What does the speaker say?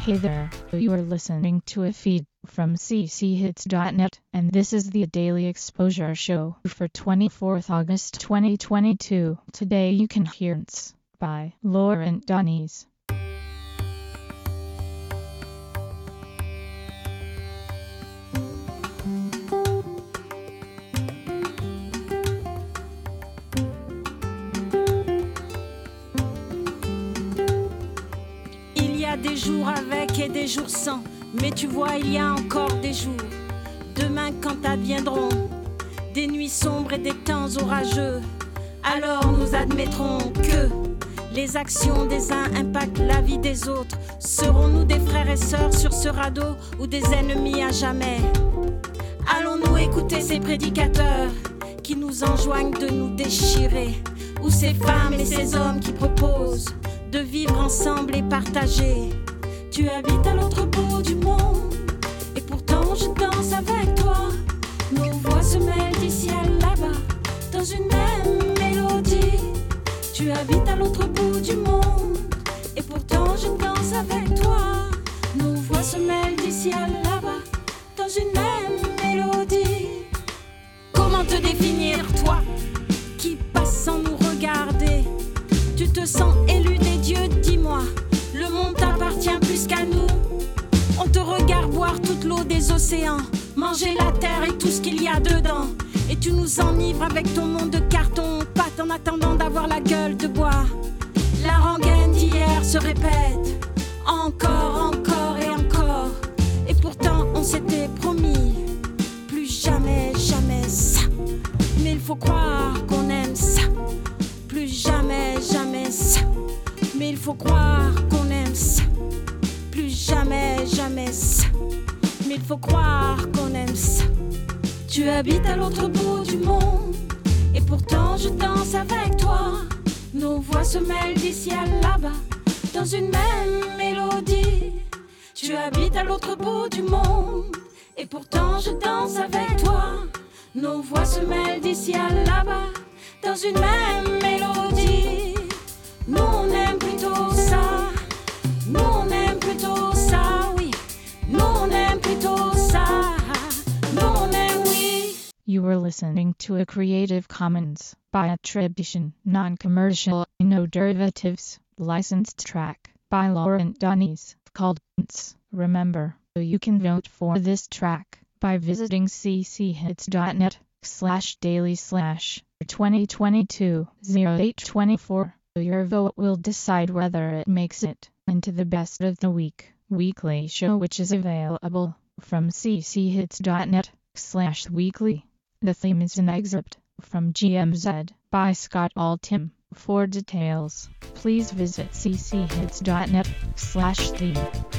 Hey there, you are listening to a feed from cchits.net, and this is the Daily Exposure Show for 24th August 2022. Today you can hear It's by Laurent Donies. Il y a des jours avec et des jours sans, mais tu vois il y a encore des jours. Demain quand adviendront des nuits sombres et des temps orageux, alors nous admettrons que les actions des uns impactent la vie des autres. Serons-nous des frères et sœurs sur ce radeau ou des ennemis à jamais? Allons-nous écouter ces prédicateurs qui nous enjoignent de nous déchirer, ou ces femmes et ces hommes qui proposent de vivre ensemble et partager? Tu habites à l'autre bout du monde, et pourtant je danse avec toi. Nos voix se mêlent d'ici à là-bas, dans une même mélodie. Tu habites à l'autre bout du monde, et pourtant je danse avec toi. Nos voix se mêlent d'ici à là-bas, dans une même mélodie. Comment te définir, toi, qui passe sans nous regarder? Tu te sens élu des dieux, dis-moi, le monde t'appartient plus qu'à nous. On te regarde boire toute l'eau des océans, manger la terre et tout ce qu'il y a dedans. Et tu nous enivres avec ton monde de carton pâte en attendant d'avoir la gueule de bois. La rengaine d'hier se répète, encore, encore et encore. Et pourtant on s'était promis, plus jamais, jamais ça. Mais il faut croire qu'on aime ça, plus jamais, jamais ça. Mais il faut croire qu'on aime ça, plus jamais, jamais ça. Mais il faut croire qu'on aime ça. Tu habites à l'autre bout du monde, et pourtant je danse avec toi. Nos voix se mêlent d'ici à là-bas, dans une même mélodie. Tu habites à l'autre bout du monde, et pourtant je danse avec toi. Nos voix se mêlent d'ici à là-bas, dans une même mélodie. Nous on aime plutôt ça, nous on aime plutôt ça, oui. Nous on aime plutôt ça, nous on aime, oui. You were listening to a Creative Commons by attribution, non-commercial, no derivatives, licensed track by Laurent Donies called It's. Remember, you can vote for this track by visiting cchits.net/daily/2022-0824. Your vote will decide whether it makes it into the Best of the Week weekly show, which is available from cchits.net/weekly. The theme is an excerpt from GMZ by Scott Altham. For details, please visit cchits.net/theme.